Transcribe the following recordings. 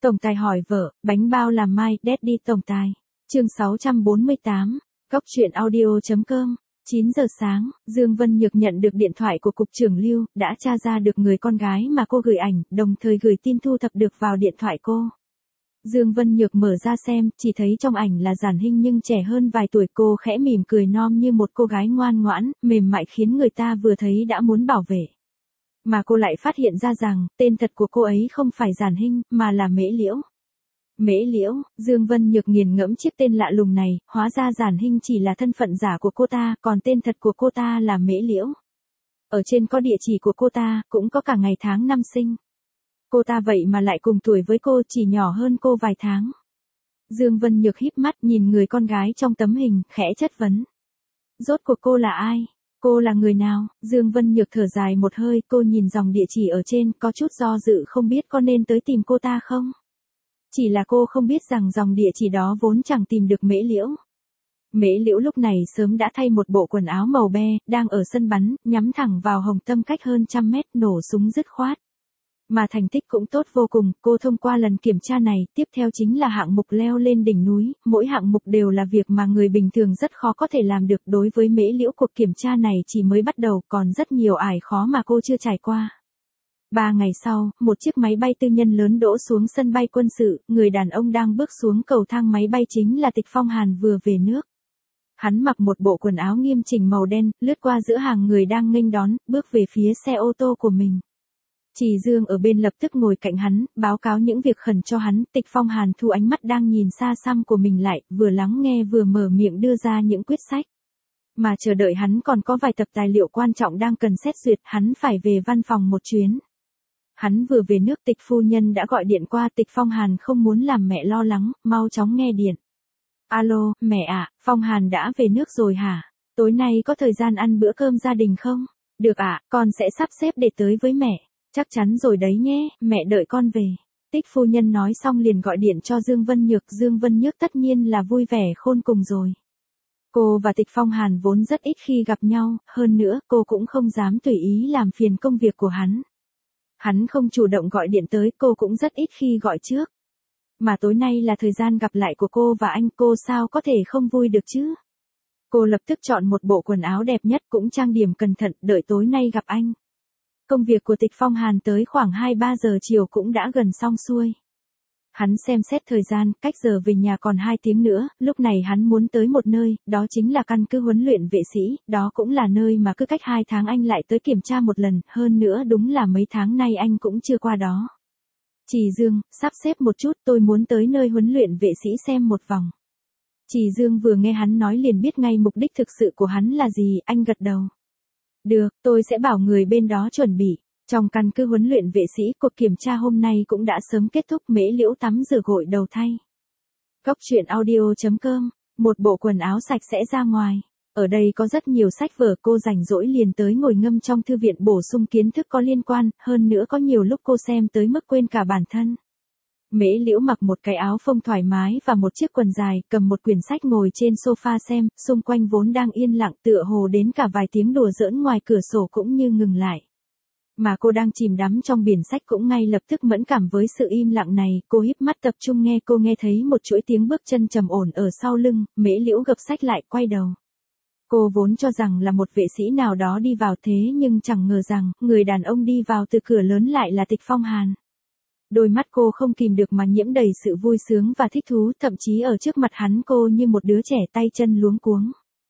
Tổng tài hỏi vợ, bánh bao làm mai, Daddy tổng tài. Chương 648, Góc truyện audio.com. 9 giờ sáng, Dương Vân Nhược nhận được điện thoại của Cục trưởng Lưu, đã tra ra được người con gái mà cô gửi ảnh, đồng thời gửi tin thu thập được vào điện thoại cô. Dương Vân Nhược mở ra xem, chỉ thấy trong ảnh là Giản Hinh nhưng trẻ hơn vài tuổi, cô khẽ mỉm cười non như một cô gái ngoan ngoãn, mềm mại khiến người ta vừa thấy đã muốn bảo vệ. Mà cô lại phát hiện ra rằng, tên thật của cô ấy không phải Giản Hinh, mà là Mễ Liễu. Mễ Liễu, Dương Vân Nhược nghiền ngẫm chiếc tên lạ lùng này, hóa ra Giản Hinh chỉ là thân phận giả của cô ta, còn tên thật của cô ta là Mễ Liễu. Ở trên có địa chỉ của cô ta, cũng có cả ngày tháng năm sinh. Cô ta vậy mà lại cùng tuổi với cô, chỉ nhỏ hơn cô vài tháng. Dương Vân Nhược híp mắt nhìn người con gái trong tấm hình, khẽ chất vấn. Rốt cuộc cô là ai? Cô là người nào? Dương Vân Nhược thở dài một hơi, cô nhìn dòng địa chỉ ở trên, có chút do dự không biết có nên tới tìm cô ta không? Chỉ là cô không biết rằng dòng địa chỉ đó vốn chẳng tìm được Mễ Liễu. Mễ Liễu lúc này sớm đã thay một bộ quần áo màu be, đang ở sân bắn, nhắm thẳng vào Hồng Tâm cách hơn 100 mét, nổ súng dứt khoát. Mà thành tích cũng tốt vô cùng, cô thông qua lần kiểm tra này, tiếp theo chính là hạng mục leo lên đỉnh núi, mỗi hạng mục đều là việc mà người bình thường rất khó có thể làm được. Đối với Mễ Liễu, cuộc kiểm tra này chỉ mới bắt đầu, còn rất nhiều ải khó mà cô chưa trải qua. 3 ngày sau, một chiếc máy bay tư nhân lớn đỗ xuống sân bay quân sự, người đàn ông đang bước xuống cầu thang máy bay chính là Tịch Phong Hàn vừa về nước. Hắn mặc một bộ quần áo nghiêm chỉnh màu đen, lướt qua giữa hàng người đang nghênh đón, bước về phía xe ô tô của mình. Trì Dương ở bên lập tức ngồi cạnh hắn, báo cáo những việc khẩn cho hắn. Tịch Phong Hàn thu ánh mắt đang nhìn xa xăm của mình lại, vừa lắng nghe vừa mở miệng đưa ra những quyết sách. Mà chờ đợi hắn còn có vài tập tài liệu quan trọng đang cần xét duyệt, hắn phải về văn phòng một chuyến. Hắn vừa về nước, Tịch phu nhân đã gọi điện qua. Tịch Phong Hàn không muốn làm mẹ lo lắng, mau chóng nghe điện. Alo, mẹ ạ, Phong Hàn đã về nước rồi hả? Tối nay có thời gian ăn bữa cơm gia đình không? Được ạ, con sẽ sắp xếp để tới với mẹ. Chắc chắn rồi đấy nhé, mẹ đợi con về. Tịch phu nhân nói xong liền gọi điện cho Dương Vân Nhược. Dương Vân Nhược tất nhiên là vui vẻ khôn cùng rồi. Cô và Tịch Phong Hàn vốn rất ít khi gặp nhau, hơn nữa cô cũng không dám tùy ý làm phiền công việc của hắn. Hắn không chủ động gọi điện tới, cô cũng rất ít khi gọi trước. Mà tối nay là thời gian gặp lại của cô và anh, cô sao có thể không vui được chứ? Cô lập tức chọn một bộ quần áo đẹp nhất, cũng trang điểm cẩn thận, đợi tối nay gặp anh. Công việc của Tịch Phong Hàn tới khoảng 2-3 giờ chiều cũng đã gần xong xuôi. Hắn xem xét thời gian, cách giờ về nhà còn 2 tiếng nữa, lúc này hắn muốn tới một nơi, đó chính là căn cứ huấn luyện vệ sĩ, đó cũng là nơi mà cứ cách 2 tháng anh lại tới kiểm tra một lần, hơn nữa đúng là mấy tháng nay anh cũng chưa qua đó. Trì Dương, sắp xếp một chút, tôi muốn tới nơi huấn luyện vệ sĩ xem một vòng. Trì Dương vừa nghe hắn nói liền biết ngay mục đích thực sự của hắn là gì, anh gật đầu. Được, tôi sẽ bảo người bên đó chuẩn bị. Trong căn cứ huấn luyện vệ sĩ, cuộc kiểm tra hôm nay cũng đã sớm kết thúc. Mễ Liễu tắm rửa gội đầu thay. Góc truyện audio.com, một bộ quần áo sạch sẽ ra ngoài. Ở đây có rất nhiều sách vở, cô rảnh rỗi liền tới ngồi ngâm trong thư viện bổ sung kiến thức có liên quan, hơn nữa có nhiều lúc cô xem tới mức quên cả bản thân. Mễ Liễu mặc một cái áo phông thoải mái và một chiếc quần dài, cầm một quyển sách ngồi trên sofa xem, xung quanh vốn đang yên lặng, tựa hồ đến cả vài tiếng đùa giỡn ngoài cửa sổ cũng như ngừng lại. Mà cô đang chìm đắm trong biển sách cũng ngay lập tức mẫn cảm với sự im lặng này, cô híp mắt tập trung nghe, cô nghe thấy một chuỗi tiếng bước chân trầm ổn ở sau lưng. Mễ Liễu gập sách lại, quay đầu. Cô vốn cho rằng là một vệ sĩ nào đó đi vào, thế nhưng chẳng ngờ rằng, người đàn ông đi vào từ cửa lớn lại là Tịch Phong Hàn. Đôi mắt cô không kìm được mà nhiễm đầy sự vui sướng và thích thú, thậm chí ở trước mặt hắn cô như một đứa trẻ tay chân luống cuống.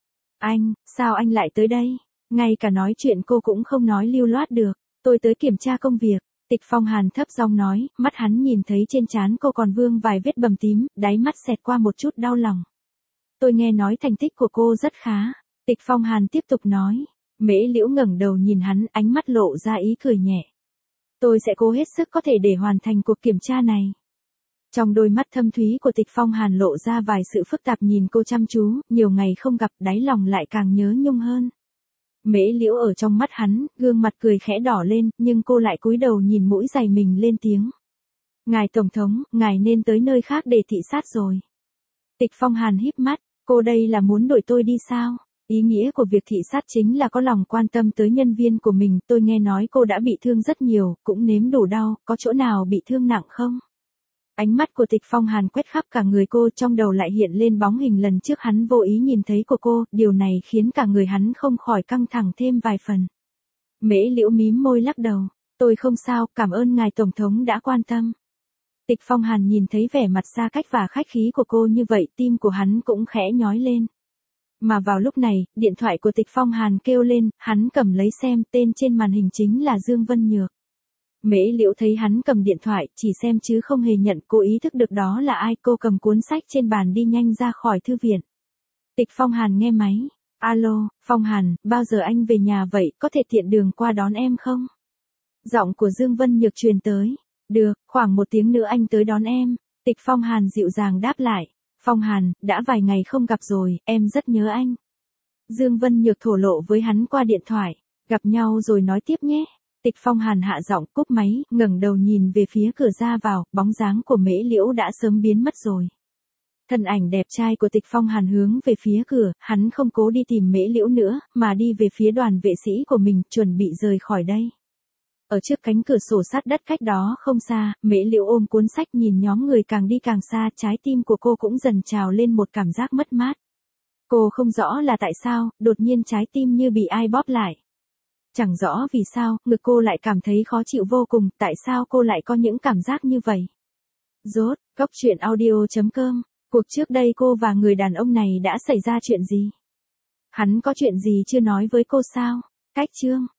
Anh, sao anh lại tới đây? Ngay cả nói chuyện cô cũng không nói lưu loát được. Tôi tới kiểm tra công việc. Tịch Phong Hàn thấp giọng nói, mắt hắn nhìn thấy trên trán cô còn vương vài vết bầm tím, đáy mắt xẹt qua một chút đau lòng. Tôi nghe nói thành tích của cô rất khá. Tịch Phong Hàn tiếp tục nói. Mễ Liễu ngẩng đầu nhìn hắn, ánh mắt lộ ra ý cười nhẹ. Tôi sẽ cố hết sức có thể để hoàn thành cuộc kiểm tra này. Trong đôi mắt thâm thúy của Tịch Phong Hàn lộ ra vài sự phức tạp, nhìn cô chăm chú, nhiều ngày không gặp, đáy lòng lại càng nhớ nhung hơn. Mễ Liễu ở trong mắt hắn, gương mặt cười khẽ đỏ lên, nhưng cô lại cúi đầu nhìn mũi giày mình, lên tiếng. Ngài Tổng thống, ngài nên tới nơi khác để thị sát rồi. Tịch Phong Hàn híp mắt, cô đây là muốn đuổi tôi đi sao? Ý nghĩa của việc thị sát chính là có lòng quan tâm tới nhân viên của mình. Tôi nghe nói cô đã bị thương rất nhiều, cũng nếm đủ đau, có chỗ nào bị thương nặng không? Ánh mắt của Tịch Phong Hàn quét khắp cả người cô, trong đầu lại hiện lên bóng hình lần trước hắn vô ý nhìn thấy của cô, điều này khiến cả người hắn không khỏi căng thẳng thêm vài phần. Mễ Liễu mím môi lắc đầu, tôi không sao, cảm ơn ngài tổng thống đã quan tâm. Tịch Phong Hàn nhìn thấy vẻ mặt xa cách và khách khí của cô như vậy, tim của hắn cũng khẽ nhói lên. Mà vào lúc này, điện thoại của Tịch Phong Hàn kêu lên, hắn cầm lấy xem, tên trên màn hình chính là Dương Vân Nhược. Mễ Liễu thấy hắn cầm điện thoại, chỉ xem chứ không hề nhận, cô ý thức được đó là ai, cô cầm cuốn sách trên bàn đi nhanh ra khỏi thư viện. Tịch Phong Hàn nghe máy, alo, Phong Hàn, bao giờ anh về nhà vậy, có thể tiện đường qua đón em không? Giọng của Dương Vân Nhược truyền tới, được, khoảng 1 tiếng nữa anh tới đón em. Tịch Phong Hàn dịu dàng đáp lại, Phong Hàn, đã vài ngày không gặp rồi, em rất nhớ anh. Dương Vân Nhược thổ lộ với hắn qua điện thoại, gặp nhau rồi nói tiếp nhé. Tịch Phong Hàn hạ giọng cúp máy, ngẩng đầu nhìn về phía cửa ra vào, bóng dáng của Mễ Liễu đã sớm biến mất rồi. Thân ảnh đẹp trai của Tịch Phong Hàn hướng về phía cửa, hắn không cố đi tìm Mễ Liễu nữa, mà đi về phía đoàn vệ sĩ của mình, chuẩn bị rời khỏi đây. Ở trước cánh cửa sổ sát đất cách đó không xa, Mễ Liễu ôm cuốn sách nhìn nhóm người càng đi càng xa, trái tim của cô cũng dần trào lên một cảm giác mất mát. Cô không rõ là tại sao, đột nhiên trái tim như bị ai bóp lại. Chẳng rõ vì sao, ngực cô lại cảm thấy khó chịu vô cùng, tại sao cô lại có những cảm giác như vậy. Rốt, Góc Truyện Audio.com, cuộc trước đây cô và người đàn ông này đã xảy ra chuyện gì? Hắn có chuyện gì chưa nói với cô sao? Cách chương